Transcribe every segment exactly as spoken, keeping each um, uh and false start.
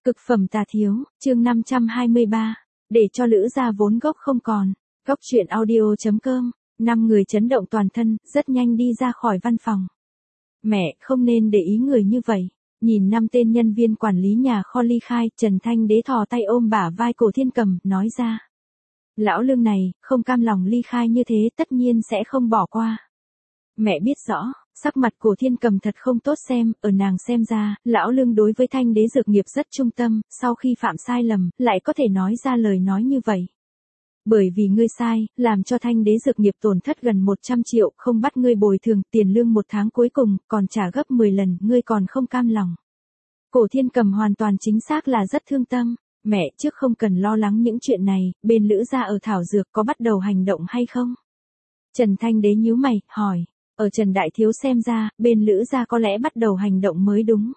Cực phẩm tà thiếu, chương năm trăm hai mươi ba, để cho Lữ gia vốn gốc không còn. Góc truyện audio chấm com, năm người chấn động toàn thân, rất nhanh đi ra khỏi văn phòng. Mẹ, không nên để ý người như vậy. Nhìn năm tên nhân viên quản lý nhà kho ly khai, Trần Thanh Đế thò tay ôm bả vai Cổ Thiên Cầm, nói ra. Lão Lương này, không cam lòng ly khai như thế tất nhiên sẽ không bỏ qua. Mẹ biết rõ, sắc mặt Cổ Thiên Cầm thật không tốt xem, ở nàng xem ra, lão Lương đối với Thanh Đế Dược Nghiệp rất trung tâm, sau khi phạm sai lầm, lại có thể nói ra lời nói như vậy. Bởi vì ngươi sai, làm cho Thanh Đế Dược Nghiệp tổn thất gần một trăm triệu, không bắt ngươi bồi thường, tiền lương một tháng cuối cùng, còn trả gấp mười lần, ngươi còn không cam lòng. Cổ Thiên Cầm hoàn toàn chính xác là rất thương tâm. Mẹ, trước không cần lo lắng những chuyện này, bên Lữ gia ở Thảo Dược có bắt đầu hành động hay không? Trần Thanh Đế nhíu mày, hỏi. Ở Trần Đại Thiếu xem ra, bên Lữ gia có lẽ bắt đầu hành động mới đúng.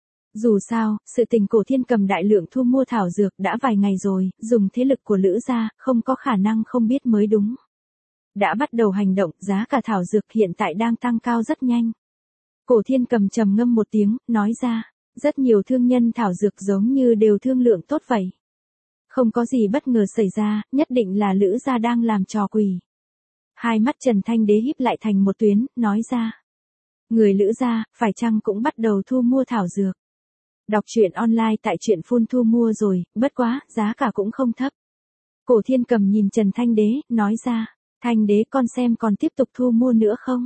Dù sao, sự tình Cổ Thiên Cầm đại lượng thu mua thảo dược đã vài ngày rồi, dùng thế lực của Lữ gia, không có khả năng không biết mới đúng. Đã bắt đầu hành động, giá cả thảo dược hiện tại đang tăng cao rất nhanh. Cổ Thiên Cầm trầm ngâm một tiếng, nói ra, rất nhiều thương nhân thảo dược giống như đều thương lượng tốt vậy. Không có gì bất ngờ xảy ra, nhất định là Lữ gia đang làm trò quỷ. Hai mắt Trần Thanh Đế híp lại thành một tuyến, nói ra. Người Lữ gia, phải chăng cũng bắt đầu thu mua thảo dược. Đọc truyện online tại truyện phun thu mua rồi, bất quá, giá cả cũng không thấp. Cổ Thiên Cầm nhìn Trần Thanh Đế, nói ra. Thanh Đế con xem còn tiếp tục thu mua nữa không?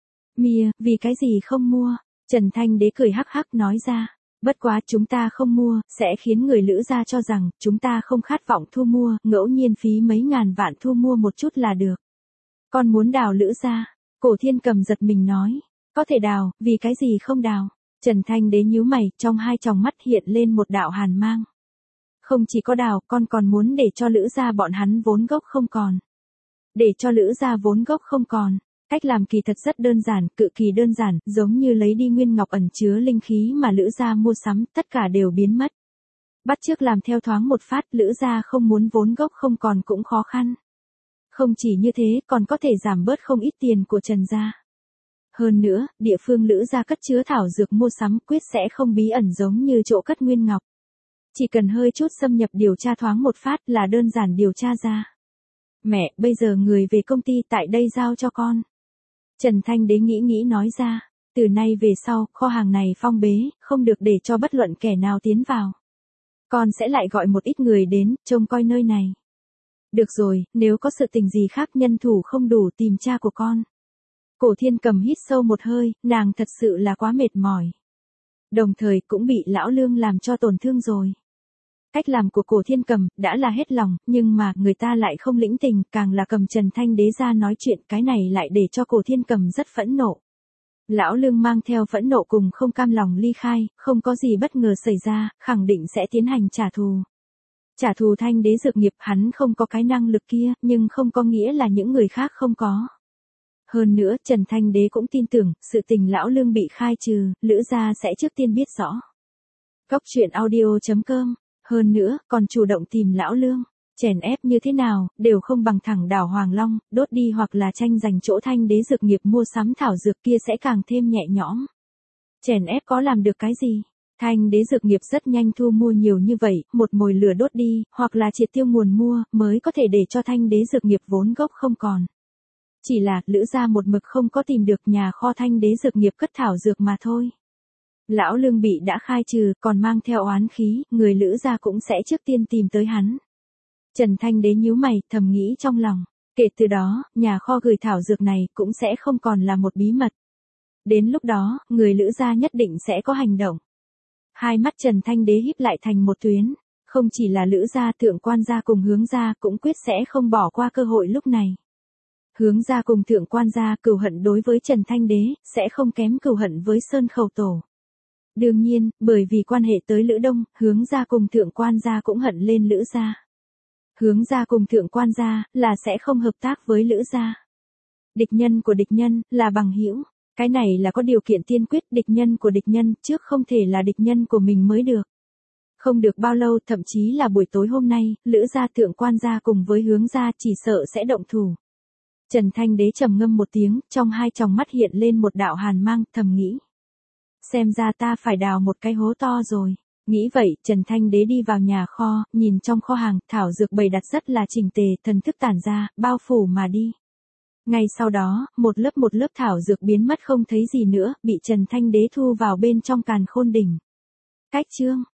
Mìa, vì cái gì không mua? Trần Thanh Đế cười hắc hắc nói ra. Bất quá chúng ta không mua, sẽ khiến người Lữ gia cho rằng, chúng ta không khát vọng thu mua, ngẫu nhiên phí mấy ngàn vạn thu mua một chút là được. Con muốn đào Lữ gia. Cổ Thiên Cầm giật mình nói. Có thể đào, vì cái gì không đào? Trần Thanh Đế nhíu mày, trong hai tròng mắt hiện lên một đạo hàn mang. Không chỉ có đào, con còn muốn để cho Lữ gia bọn hắn vốn gốc không còn. Để cho Lữ gia vốn gốc không còn. Cách làm kỳ thật rất đơn giản, cự kỳ đơn giản, giống như lấy đi nguyên ngọc ẩn chứa linh khí mà Lữ gia mua sắm, tất cả đều biến mất. Bắt chước làm theo thoáng một phát, Lữ gia không muốn vốn gốc không còn cũng khó khăn. Không chỉ như thế, còn có thể giảm bớt không ít tiền của Trần gia. Hơn nữa, địa phương Lữ gia cất chứa thảo dược mua sắm quyết sẽ không bí ẩn giống như chỗ cất nguyên ngọc. Chỉ cần hơi chút xâm nhập điều tra thoáng một phát là đơn giản điều tra ra. Mẹ, bây giờ người về công ty tại đây giao cho con. Trần Thanh Đế nghĩ nghĩ nói ra, từ nay về sau, kho hàng này phong bế, không được để cho bất luận kẻ nào tiến vào. Con sẽ lại gọi một ít người đến, trông coi nơi này. Được rồi, nếu có sự tình gì khác nhân thủ không đủ tìm cha của con. Cổ Thiên Cầm hít sâu một hơi, nàng thật sự là quá mệt mỏi. Đồng thời cũng bị lão Lương làm cho tổn thương rồi. Cách làm của Cổ Thiên Cầm đã là hết lòng, nhưng mà người ta lại không lĩnh tình, càng là cầm Trần Thanh Đế ra nói chuyện, cái này lại để cho Cổ Thiên Cầm rất phẫn nộ. Lão Lương mang theo phẫn nộ cùng không cam lòng ly khai, không có gì bất ngờ xảy ra, khẳng định sẽ tiến hành trả thù. Trả thù Thanh Đế Dược Nghiệp, hắn không có cái năng lực kia, nhưng không có nghĩa là những người khác không có. Hơn nữa, Trần Thanh Đế cũng tin tưởng, sự tình lão Lương bị khai trừ, Lữ gia sẽ trước tiên biết rõ. Góc truyện audio chấm com. Hơn nữa, còn chủ động tìm lão Lương. Chèn ép như thế nào, đều không bằng thẳng đảo Hoàng Long, đốt đi hoặc là tranh giành chỗ Thanh Đế Dược Nghiệp mua sắm thảo dược kia sẽ càng thêm nhẹ nhõm. Chèn ép có làm được cái gì? Thanh Đế Dược Nghiệp rất nhanh thu mua nhiều như vậy, một mồi lửa đốt đi, hoặc là triệt tiêu nguồn mua, mới có thể để cho Thanh Đế Dược Nghiệp vốn gốc không còn. Chỉ là, Lữ gia một mực không có tìm được nhà kho Thanh Đế Dược Nghiệp cất thảo dược mà thôi. Lão Lương bị đã khai trừ, còn mang theo oán khí, người Lữ gia cũng sẽ trước tiên tìm tới hắn. Trần Thanh Đế nhíu mày, thầm nghĩ trong lòng. Kể từ đó, nhà kho gửi thảo dược này cũng sẽ không còn là một bí mật. Đến lúc đó, người Lữ gia nhất định sẽ có hành động. Hai mắt Trần Thanh Đế híp lại thành một tuyến. Không chỉ là Lữ gia, Thượng Quan gia cùng Hướng gia cũng quyết sẽ không bỏ qua cơ hội lúc này. Hướng gia cùng Thượng Quan gia cừu hận đối với Trần Thanh Đế, sẽ không kém cừu hận với Sơn Khẩu Tổ. Đương nhiên, bởi vì quan hệ tới Lữ Đông, Hướng gia cùng Thượng Quan gia cũng hận lên Lữ gia. Hướng gia cùng Thượng Quan gia là sẽ không hợp tác với Lữ gia. Địch nhân của địch nhân là bằng hữu, cái này là có điều kiện tiên quyết, địch nhân của địch nhân trước không thể là địch nhân của mình mới được. Không được bao lâu, thậm chí là buổi tối hôm nay, Lữ gia Thượng Quan gia cùng với Hướng gia chỉ sợ sẽ động thủ. Trần Thanh Đế trầm ngâm một tiếng, trong hai tròng mắt hiện lên một đạo hàn mang, thầm nghĩ. Xem ra ta phải đào một cái hố to rồi. Nghĩ vậy, Trần Thanh Đế đi vào nhà kho, nhìn trong kho hàng, thảo dược bày đặt rất là chỉnh tề, thần thức tản ra, bao phủ mà đi. Ngay sau đó, một lớp một lớp thảo dược biến mất không thấy gì nữa, bị Trần Thanh Đế thu vào bên trong càn khôn đỉnh. Cách chương